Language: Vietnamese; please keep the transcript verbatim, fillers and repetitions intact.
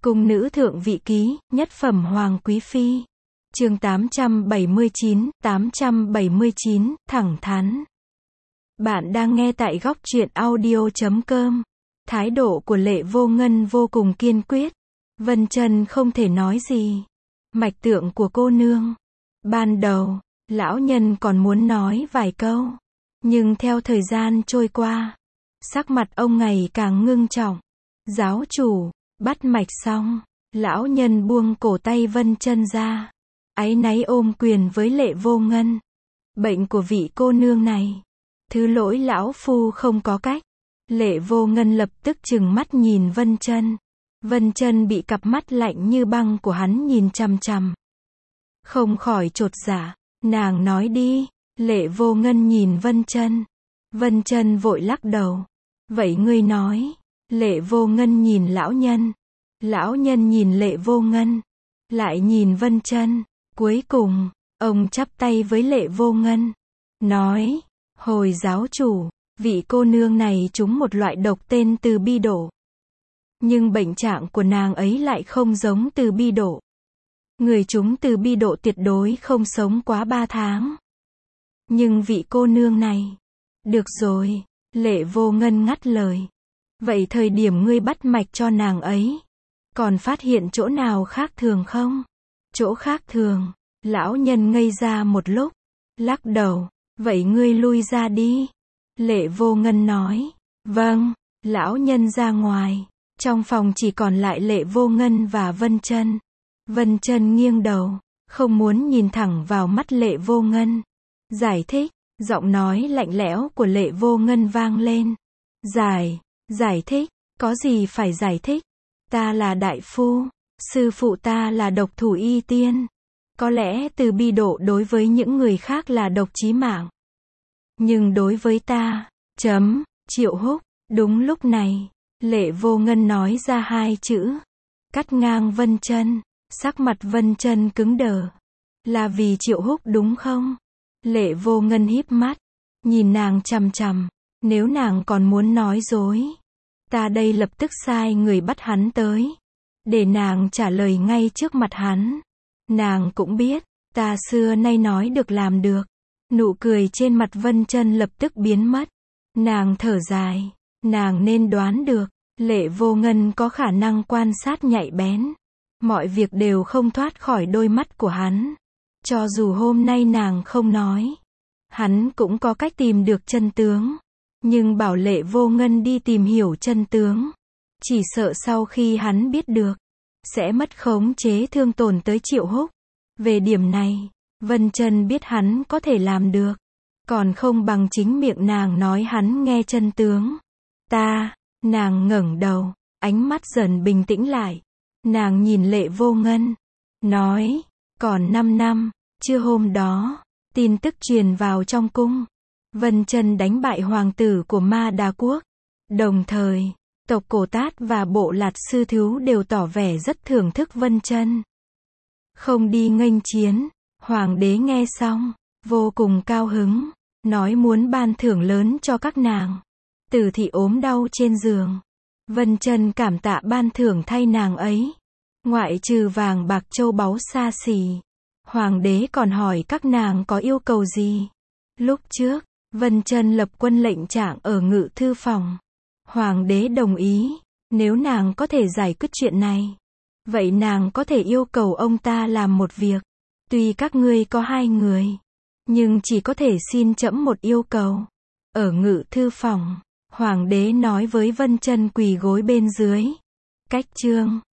Cung nữ thượng vị ký, nhất phẩm hoàng quý phi. Chương tám trăm bảy mươi chín, tám trăm bảy mươi chín, thẳng thắn. Bạn đang nghe tại góc truyện audio chấm com. Thái độ của Lệ Vô Ngân vô cùng kiên quyết. Vân Chân không thể nói gì. Mạch tượng của cô nương. Ban đầu, lão nhân còn muốn nói vài câu. Nhưng theo thời gian trôi qua, sắc mặt ông ngày càng ngưng trọng. Giáo chủ, bắt mạch xong, lão nhân buông cổ tay Vân Chân ra. Áy náy ôm quyền với Lệ Vô Ngân. Bệnh của vị cô nương này, thứ lỗi lão phu không có cách. Lệ Vô Ngân lập tức trừng mắt nhìn Vân Chân. Vân Chân bị cặp mắt lạnh như băng của hắn nhìn chằm chằm. Không khỏi chột dạ, nàng nói đi. Lệ Vô Ngân nhìn Vân Chân. Vân Chân vội lắc đầu. Vậy ngươi nói. Lệ Vô Ngân nhìn lão nhân. Lão nhân nhìn Lệ Vô Ngân. Lại nhìn Vân Chân. Cuối cùng, ông chắp tay với Lệ Vô Ngân. Nói, hồi giáo chủ, vị cô nương này trúng một loại độc tên từ bi đổ. Nhưng bệnh trạng của nàng ấy lại không giống từ bi đổ. Người trúng từ bi độ tuyệt đối không sống quá ba tháng. Nhưng vị cô nương này. Được rồi, Lệ Vô Ngân ngắt lời. Vậy thời điểm ngươi bắt mạch cho nàng ấy, còn phát hiện chỗ nào khác thường không? Chỗ khác thường. Lão nhân ngây ra một lúc. Lắc đầu. Vậy ngươi lui ra đi. Lệ Vô Ngân nói. Vâng. Lão nhân ra ngoài. Trong phòng chỉ còn lại Lệ Vô Ngân và Vân Chân. Vân Chân nghiêng đầu, không muốn nhìn thẳng vào mắt Lệ Vô Ngân. Giải thích. Giọng nói lạnh lẽo của Lệ Vô Ngân vang lên. Giải. Giải thích. Có gì phải giải thích? Ta là đại phu. Sư phụ ta là độc thủ y tiên. Có lẽ từ bi độ đối với những người khác là độc chí mạng. Nhưng đối với ta, chấm, Triệu Húc. Đúng lúc này, Lệ Vô Ngân nói ra hai chữ. Cắt ngang Vân Chân. Sắc mặt Vân Chân cứng đờ. Là vì Triệu Húc đúng không? Lệ Vô Ngân híp mắt. Nhìn nàng chằm chằm. Nếu nàng còn muốn nói dối, ta đây lập tức sai người bắt hắn tới. Để nàng trả lời ngay trước mặt hắn. Nàng cũng biết, ta xưa nay nói được làm được. Nụ cười trên mặt Vân Chân lập tức biến mất. Nàng thở dài. Nàng nên đoán được, Lệ Vô Ngân có khả năng quan sát nhạy bén. Mọi việc đều không thoát khỏi đôi mắt của hắn. Cho dù hôm nay nàng không nói, hắn cũng có cách tìm được chân tướng. Nhưng bảo Lệ Vô Ngân đi tìm hiểu chân tướng, chỉ sợ sau khi hắn biết được, sẽ mất khống chế thương tổn tới Triệu Húc. Về điểm này, Vân Chân biết hắn có thể làm được. Còn không bằng chính miệng nàng nói hắn nghe chân tướng. Ta, nàng ngẩng đầu, ánh mắt dần bình tĩnh lại. Nàng nhìn Lệ Vô Ngân, nói, còn năm năm, trưa hôm đó, tin tức truyền vào trong cung. Vân Chân đánh bại hoàng tử của Ma Đa Quốc. Đồng thời, tộc Cổ Tát và bộ Lạt Sư Thứu đều tỏ vẻ rất thưởng thức Vân Chân. Không đi nghênh chiến, hoàng đế nghe xong, vô cùng cao hứng, nói muốn ban thưởng lớn cho các nàng. Tử thị ốm đau trên giường. Vân Chân cảm tạ ban thưởng thay nàng ấy. Ngoại trừ vàng bạc châu báu xa xỉ, hoàng đế còn hỏi các nàng có yêu cầu gì. Lúc trước, Vân Chân lập quân lệnh trạng ở ngự thư phòng. Hoàng đế đồng ý, nếu nàng có thể giải quyết chuyện này, vậy nàng có thể yêu cầu ông ta làm một việc. Tuy các ngươi có hai người, nhưng chỉ có thể xin trẫm một yêu cầu. Ở ngự thư phòng, hoàng đế nói với Vân Chân quỳ gối bên dưới. Cách chương